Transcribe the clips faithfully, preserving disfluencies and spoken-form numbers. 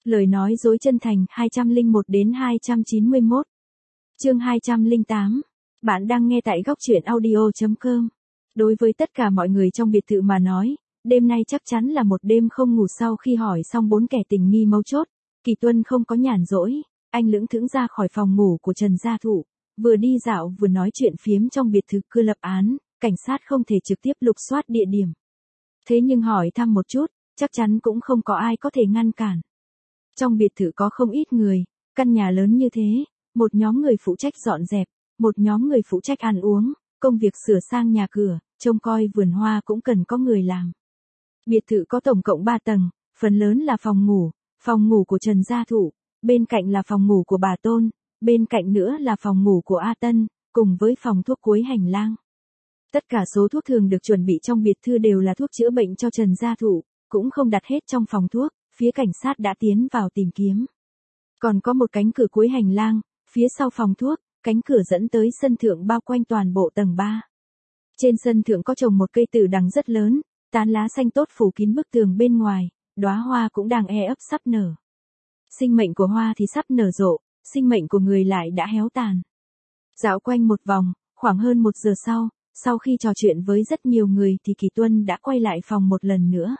Lời nói dối chân thành hai trăm lẻ một đến hai trăm chín mươi mốt. Chương hai trăm lẻ tám. Bạn đang nghe tại góc truyện audio chấm com. Đối với tất cả mọi người trong biệt thự mà nói, đêm nay chắc chắn là một đêm không ngủ. Sau khi hỏi xong bốn kẻ tình nghi mấu chốt, Kỳ Tuân không có nhàn rỗi, anh lững thững ra khỏi phòng ngủ của Trần Gia Thụ, vừa đi dạo vừa nói chuyện phiếm trong biệt thự cư lập án. Cảnh sát không thể trực tiếp lục soát địa điểm, thế nhưng hỏi thăm một chút, chắc chắn cũng không có ai có thể ngăn cản. Trong biệt thự có không ít người, căn nhà lớn như thế, một nhóm người phụ trách dọn dẹp, một nhóm người phụ trách ăn uống, công việc sửa sang nhà cửa, trông coi vườn hoa cũng cần có người làm. Biệt thự có tổng cộng ba tầng, phần lớn là phòng ngủ, phòng ngủ của Trần Gia Thụ, bên cạnh là phòng ngủ của bà Tôn, bên cạnh nữa là phòng ngủ của A Tân, cùng với phòng thuốc cuối hành lang. Tất cả số thuốc thường được chuẩn bị trong biệt thự đều là thuốc chữa bệnh cho Trần Gia Thụ, cũng không đặt hết trong phòng thuốc, phía cảnh sát đã tiến vào tìm kiếm. Còn có một cánh cửa cuối hành lang, phía sau phòng thuốc, cánh cửa dẫn tới sân thượng bao quanh toàn bộ tầng ba. Trên sân thượng có trồng một cây tử đằng rất lớn, tán lá xanh tốt phủ kín bức tường bên ngoài, đóa hoa cũng đang e ấp sắp nở. Sinh mệnh của hoa thì sắp nở rộ, sinh mệnh của người lại đã héo tàn. Dạo quanh một vòng, khoảng hơn một giờ sau, sau khi trò chuyện với rất nhiều người thì Kỳ Tuân đã quay lại phòng một lần nữa.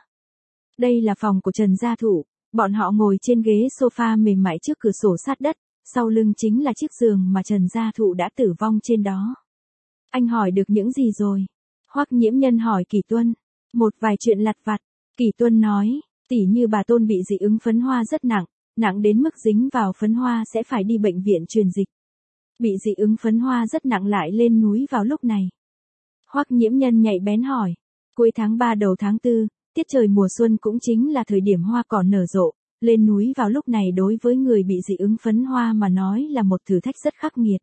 Đây là phòng của Trần Gia Thụ, bọn họ ngồi trên ghế sofa mềm mại trước cửa sổ sát đất, sau lưng chính là chiếc giường mà Trần Gia Thụ đã tử vong trên đó. Anh hỏi được những gì rồi? Hoắc Nhiễm Nhân hỏi Kỳ Tuân. Một vài chuyện lặt vặt, Kỳ Tuân nói, tỉ như bà Tôn bị dị ứng phấn hoa rất nặng, nặng đến mức dính vào phấn hoa sẽ phải đi bệnh viện truyền dịch. Bị dị ứng phấn hoa rất nặng lại lên núi vào lúc này. Hoắc Nhiễm Nhân nhạy bén hỏi, cuối tháng ba đầu tháng tư, tiết trời mùa xuân cũng chính là thời điểm hoa cỏ nở rộ, lên núi vào lúc này đối với người bị dị ứng phấn hoa mà nói là một thử thách rất khắc nghiệt.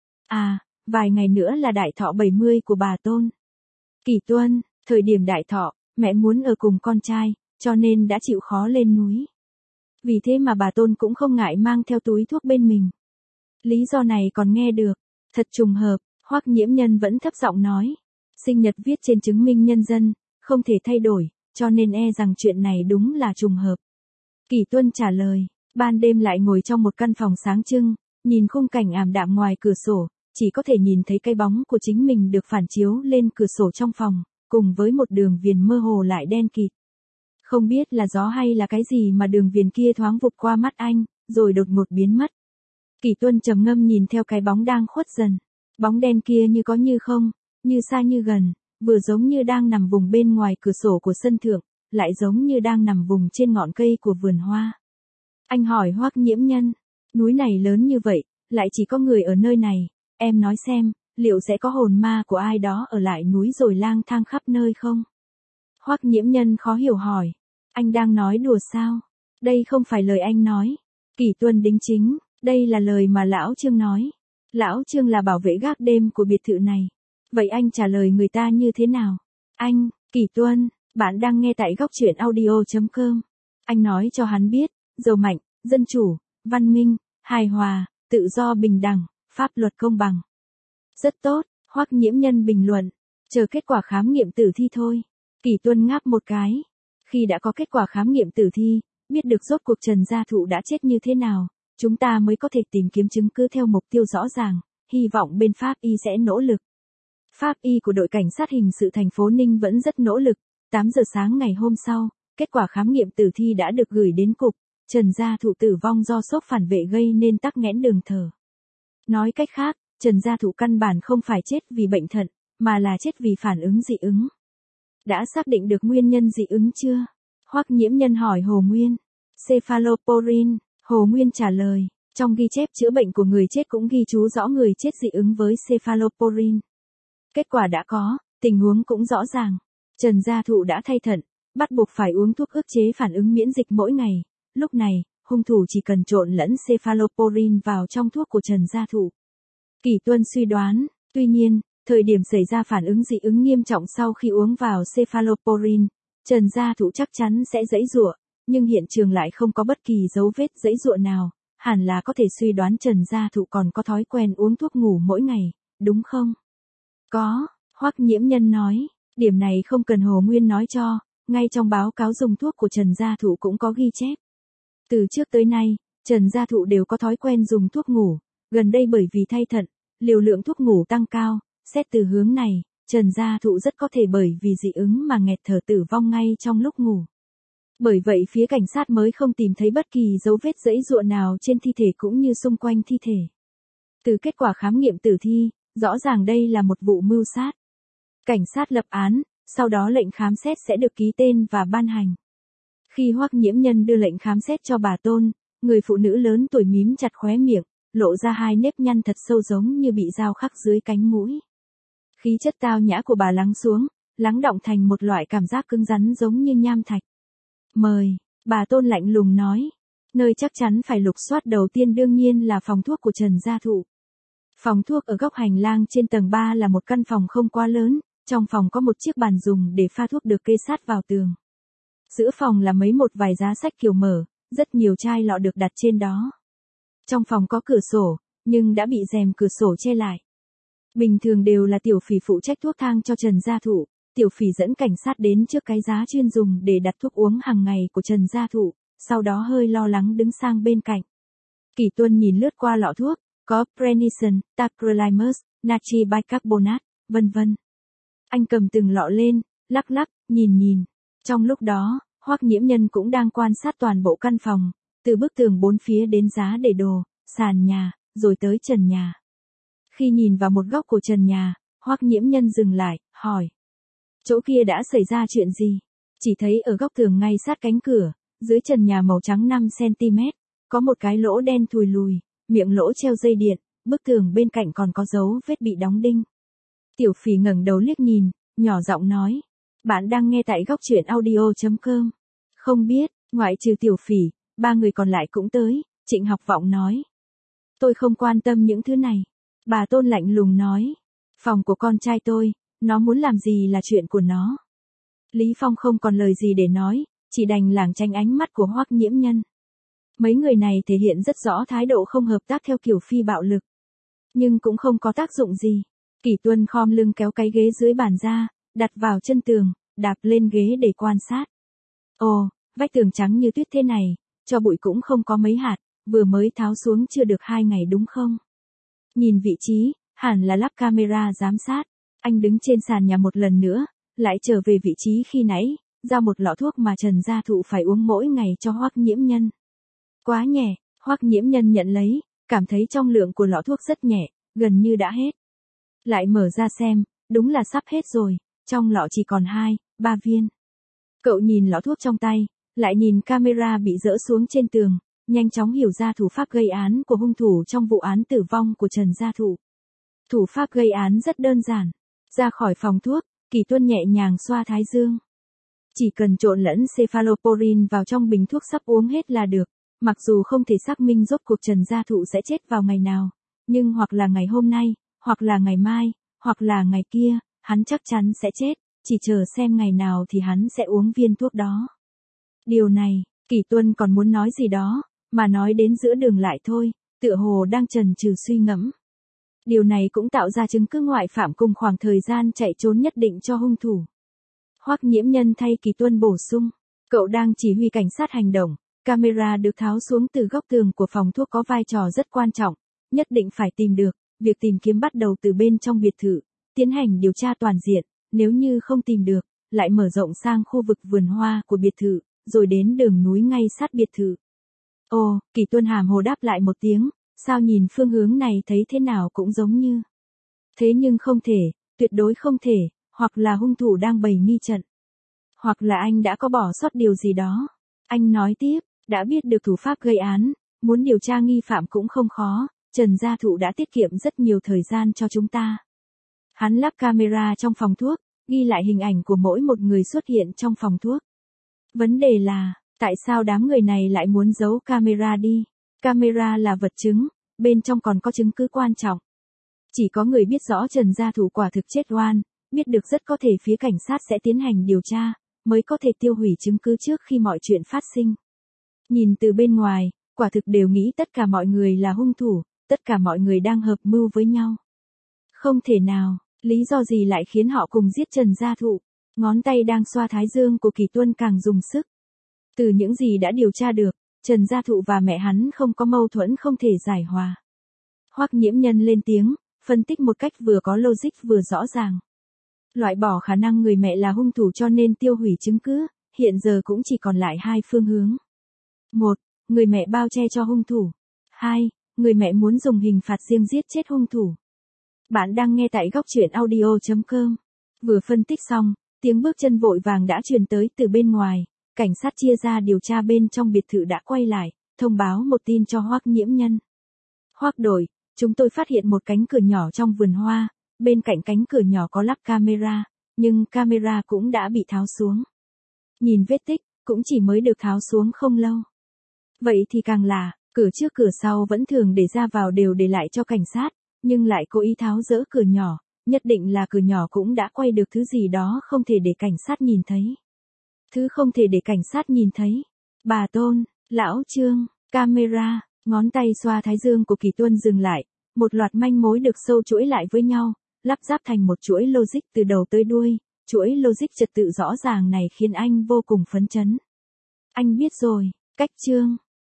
À, vài ngày nữa là đại thọ bảy mươi của bà Tôn. Kỳ Tuân, thời điểm đại thọ, mẹ muốn ở cùng con trai, cho nên đã chịu khó lên núi. Vì thế mà bà Tôn cũng không ngại mang theo túi thuốc bên mình. Lý do này còn nghe được, thật trùng hợp, Hoắc Nhiễm Nhân vẫn thấp giọng nói. Sinh nhật viết trên chứng minh nhân dân, không thể thay đổi, cho nên e rằng chuyện này đúng là trùng hợp. Kỳ Tuân trả lời, ban đêm lại ngồi trong một căn phòng sáng trưng, nhìn khung cảnh ảm đạm ngoài cửa sổ, chỉ có thể nhìn thấy cái bóng của chính mình được phản chiếu lên cửa sổ trong phòng, cùng với một đường viền mơ hồ lại đen kịt. Không biết là gió hay là cái gì mà đường viền kia thoáng vụt qua mắt anh, rồi đột ngột biến mất. Kỳ Tuân trầm ngâm nhìn theo cái bóng đang khuất dần. Bóng đen kia như có như không, như xa như gần, vừa giống như đang nằm vùng bên ngoài cửa sổ của sân thượng, lại giống như đang nằm vùng trên ngọn cây của vườn hoa. Anh hỏi Hoắc Nhiễm Nhân, núi này lớn như vậy, lại chỉ có người ở nơi này, em nói xem, liệu sẽ có hồn ma của ai đó ở lại núi rồi lang thang khắp nơi không? Hoắc Nhiễm Nhân khó hiểu hỏi, anh đang nói đùa sao? Đây không phải lời anh nói. Kỳ Tuân đính chính, đây là lời mà Lão Trương nói. Lão Trương là bảo vệ gác đêm của biệt thự này. Vậy anh trả lời người ta như thế nào? Anh, Kỳ Tuân, bạn đang nghe tại góc truyện audio chấm com. Anh nói cho hắn biết, giàu mạnh, dân chủ, văn minh, hài hòa, tự do bình đẳng, pháp luật công bằng. Rất tốt, Hoắc Nhiễm Nhân bình luận, chờ kết quả khám nghiệm tử thi thôi. Kỳ Tuân ngáp một cái. Khi đã có kết quả khám nghiệm tử thi, biết được rốt cuộc Trần Gia Thụ đã chết như thế nào, chúng ta mới có thể tìm kiếm chứng cứ theo mục tiêu rõ ràng, hy vọng bên pháp y sẽ nỗ lực. Pháp y của đội cảnh sát hình sự thành phố Ninh vẫn rất nỗ lực. tám giờ sáng ngày hôm sau, kết quả khám nghiệm tử thi đã được gửi đến cục. Trần Gia Thụ tử vong do sốc phản vệ gây nên tắc nghẽn đường thở. Nói cách khác, Trần Gia Thụ căn bản không phải chết vì bệnh thận, mà là chết vì phản ứng dị ứng. Đã xác định được nguyên nhân dị ứng chưa? Hoắc Nhiễm Nhân hỏi Hồ Nguyên. Cephalosporin, Hồ Nguyên trả lời, trong ghi chép chữa bệnh của người chết cũng ghi chú rõ người chết dị ứng với cephalosporin. Kết quả đã có, tình huống cũng rõ ràng. Trần Gia Thụ đã thay thận, bắt buộc phải uống thuốc ức chế phản ứng miễn dịch mỗi ngày. Lúc này, hung thủ chỉ cần trộn lẫn cephalosporin vào trong thuốc của Trần Gia Thụ. Kỳ Tuân suy đoán, tuy nhiên, thời điểm xảy ra phản ứng dị ứng nghiêm trọng sau khi uống vào cephalosporin, Trần Gia Thụ chắc chắn sẽ giãy giụa, nhưng hiện trường lại không có bất kỳ dấu vết giãy giụa nào, hẳn là có thể suy đoán Trần Gia Thụ còn có thói quen uống thuốc ngủ mỗi ngày, đúng không? Có, Hoắc Nhiễm Nhân nói, điểm này không cần Hồ Nguyên nói cho, ngay trong báo cáo dùng thuốc của Trần Gia Thụ cũng có ghi chép. Từ trước tới nay, Trần Gia Thụ đều có thói quen dùng thuốc ngủ, gần đây bởi vì thay thận, liều lượng thuốc ngủ tăng cao, xét từ hướng này, Trần Gia Thụ rất có thể bởi vì dị ứng mà nghẹt thở tử vong ngay trong lúc ngủ. Bởi vậy phía cảnh sát mới không tìm thấy bất kỳ dấu vết giãy giụa nào trên thi thể cũng như xung quanh thi thể. Từ kết quả khám nghiệm tử thi, rõ ràng đây là một vụ mưu sát. Cảnh sát lập án, sau đó lệnh khám xét sẽ được ký tên và ban hành. Khi Hoắc Nhiễm Nhân đưa lệnh khám xét cho bà Tôn, người phụ nữ lớn tuổi mím chặt khóe miệng, lộ ra hai nếp nhăn thật sâu giống như bị dao khắc dưới cánh mũi. Khí chất tao nhã của bà lắng xuống, lắng đọng thành một loại cảm giác cứng rắn giống như nham thạch. Mời, bà Tôn lạnh lùng nói. Nơi chắc chắn phải lục soát đầu tiên đương nhiên là phòng thuốc của Trần Gia Thụ. Phòng thuốc ở góc hành lang trên tầng ba là một căn phòng không quá lớn, trong phòng có một chiếc bàn dùng để pha thuốc được kê sát vào tường. Giữa phòng là mấy một vài giá sách kiểu mở, rất nhiều chai lọ được đặt trên đó. Trong phòng có cửa sổ, nhưng đã bị rèm cửa sổ che lại. Bình thường đều là Tiểu Phỉ phụ trách thuốc thang cho Trần Gia Thụ, Tiểu Phỉ dẫn cảnh sát đến trước cái giá chuyên dùng để đặt thuốc uống hàng ngày của Trần Gia Thụ, sau đó hơi lo lắng đứng sang bên cạnh. Kỷ Tuân nhìn lướt qua lọ thuốc, có Prednison, Tacrolimus, natri bicarbonate, vân vân. Anh cầm từng lọ lên, lắc lắc, nhìn nhìn. Trong lúc đó, Hoắc Nhiễm Nhân cũng đang quan sát toàn bộ căn phòng, từ bức tường bốn phía đến giá để đồ, sàn nhà, rồi tới trần nhà. Khi nhìn vào một góc của trần nhà, Hoắc Nhiễm Nhân dừng lại, hỏi. Chỗ kia đã xảy ra chuyện gì? Chỉ thấy ở góc tường ngay sát cánh cửa, dưới trần nhà màu trắng năm xăng-ti-mét, có một cái lỗ đen thùi lùi, miệng lỗ treo dây điện, bức tường bên cạnh còn có dấu vết bị đóng đinh. Tiểu Phỉ ngẩng đầu liếc nhìn, nhỏ giọng nói. Bạn đang nghe tại góc truyện audio chấm com. Không biết, ngoại trừ Tiểu Phỉ, ba người còn lại cũng tới, Trịnh Học Vọng nói. Tôi không quan tâm những thứ này. Bà Tôn lạnh lùng nói. Phòng của con trai tôi, nó muốn làm gì là chuyện của nó. Lý Phong không còn lời gì để nói, chỉ đành lảng tránh ánh mắt của Hoắc Nhiễm Nhân. Mấy người này thể hiện rất rõ thái độ không hợp tác theo kiểu phi bạo lực. Nhưng cũng không có tác dụng gì. Kỷ Tuân khom lưng kéo cái ghế dưới bàn ra, đặt vào chân tường, đạp lên ghế để quan sát. Ồ, vách tường trắng như tuyết thế này, cho bụi cũng không có mấy hạt, vừa mới tháo xuống chưa được hai ngày đúng không? Nhìn vị trí, hẳn là lắp camera giám sát. Anh đứng trên sàn nhà một lần nữa, lại trở về vị trí khi nãy, giao một lọ thuốc mà Trần Gia Thụ phải uống mỗi ngày cho Hoắc Nhiễm Nhân. Quá nhẹ, Hoắc Nhiễm Nhân nhận lấy, cảm thấy trong lượng của lọ thuốc rất nhẹ, gần như đã hết. Lại mở ra xem, đúng là sắp hết rồi, trong lọ chỉ còn hai, ba viên. Cậu nhìn lọ thuốc trong tay, lại nhìn camera bị dỡ xuống trên tường, nhanh chóng hiểu ra thủ pháp gây án của hung thủ trong vụ án tử vong của Trần Gia Thụ. Thủ pháp gây án rất đơn giản. Ra khỏi phòng thuốc, Kỷ Tuân nhẹ nhàng xoa thái dương. Chỉ cần trộn lẫn cephalosporin vào trong bình thuốc sắp uống hết là được, mặc dù không thể xác minh rốt cuộc Trần Gia Thụ sẽ chết vào ngày nào, nhưng hoặc là ngày hôm nay, hoặc là ngày mai, hoặc là ngày kia, hắn chắc chắn sẽ chết, chỉ chờ xem ngày nào thì hắn sẽ uống viên thuốc đó. Điều này, Kỷ Tuân còn muốn nói gì đó, mà nói đến giữa đường lại thôi, tựa hồ đang chần chừ suy ngẫm. Điều này cũng tạo ra chứng cứ ngoại phạm cùng khoảng thời gian chạy trốn nhất định cho hung thủ. Hoắc Nhiễm Nhân thay Kỷ Tuân bổ sung, cậu đang chỉ huy cảnh sát hành động, camera được tháo xuống từ góc tường của phòng thuốc có vai trò rất quan trọng, nhất định phải tìm được, việc tìm kiếm bắt đầu từ bên trong biệt thự, tiến hành điều tra toàn diện, nếu như không tìm được, lại mở rộng sang khu vực vườn hoa của biệt thự, rồi đến đường núi ngay sát biệt thự. Ồ, Kỷ Tuân hàm hồ đáp lại một tiếng, sao nhìn phương hướng này thấy thế nào cũng giống như. Thế nhưng không thể, tuyệt đối không thể, hoặc là hung thủ đang bày nghi trận. Hoặc là anh đã có bỏ sót điều gì đó. Anh nói tiếp, đã biết được thủ pháp gây án, muốn điều tra nghi phạm cũng không khó, Trần Gia Thụ đã tiết kiệm rất nhiều thời gian cho chúng ta. Hắn lắp camera trong phòng thuốc, ghi lại hình ảnh của mỗi một người xuất hiện trong phòng thuốc. Vấn đề là, tại sao đám người này lại muốn giấu camera đi? Camera là vật chứng, bên trong còn có chứng cứ quan trọng. Chỉ có người biết rõ Trần Gia Thụ quả thực chết oan, biết được rất có thể phía cảnh sát sẽ tiến hành điều tra, mới có thể tiêu hủy chứng cứ trước khi mọi chuyện phát sinh. Nhìn từ bên ngoài, quả thực đều nghĩ tất cả mọi người là hung thủ, tất cả mọi người đang hợp mưu với nhau. Không thể nào, lý do gì lại khiến họ cùng giết Trần Gia Thụ? Ngón tay đang xoa thái dương của Kỷ Tuân càng dùng sức. Từ những gì đã điều tra được, Trần Gia Thụ và mẹ hắn không có mâu thuẫn không thể giải hòa. Hoắc Nhiễm Nhân lên tiếng, phân tích một cách vừa có logic vừa rõ ràng. Loại bỏ khả năng người mẹ là hung thủ cho nên tiêu hủy chứng cứ, hiện giờ cũng chỉ còn lại hai phương hướng. Một, người mẹ bao che cho hung thủ. Hai, người mẹ muốn dùng hình phạt riêng giết chết hung thủ. Bạn đang nghe tại góc truyện audio chấm com. Vừa phân tích xong, tiếng bước chân vội vàng đã truyền tới từ bên ngoài, cảnh sát chia ra điều tra bên trong biệt thự đã quay lại, thông báo một tin cho Hoắc Nhiễm Nhân. Hoắc đội, chúng tôi phát hiện một cánh cửa nhỏ trong vườn hoa, bên cạnh cánh cửa nhỏ có lắp camera, nhưng camera cũng đã bị tháo xuống. Nhìn vết tích, cũng chỉ mới được tháo xuống không lâu. Vậy thì càng là, cửa trước cửa sau vẫn thường để ra vào đều để lại cho cảnh sát, nhưng lại cố ý tháo dỡ cửa nhỏ, nhất định là cửa nhỏ cũng đã quay được thứ gì đó không thể để cảnh sát nhìn thấy. Thứ không thể để cảnh sát nhìn thấy. Bà Tôn, Lão Trương, camera, ngón tay xoa thái dương của Kỳ Tuân dừng lại, một loạt manh mối được sâu chuỗi lại với nhau, lắp ráp thành một chuỗi logic từ đầu tới đuôi, chuỗi logic trật tự rõ ràng này khiến anh vô cùng phấn chấn. Anh biết rồi, cách Trương,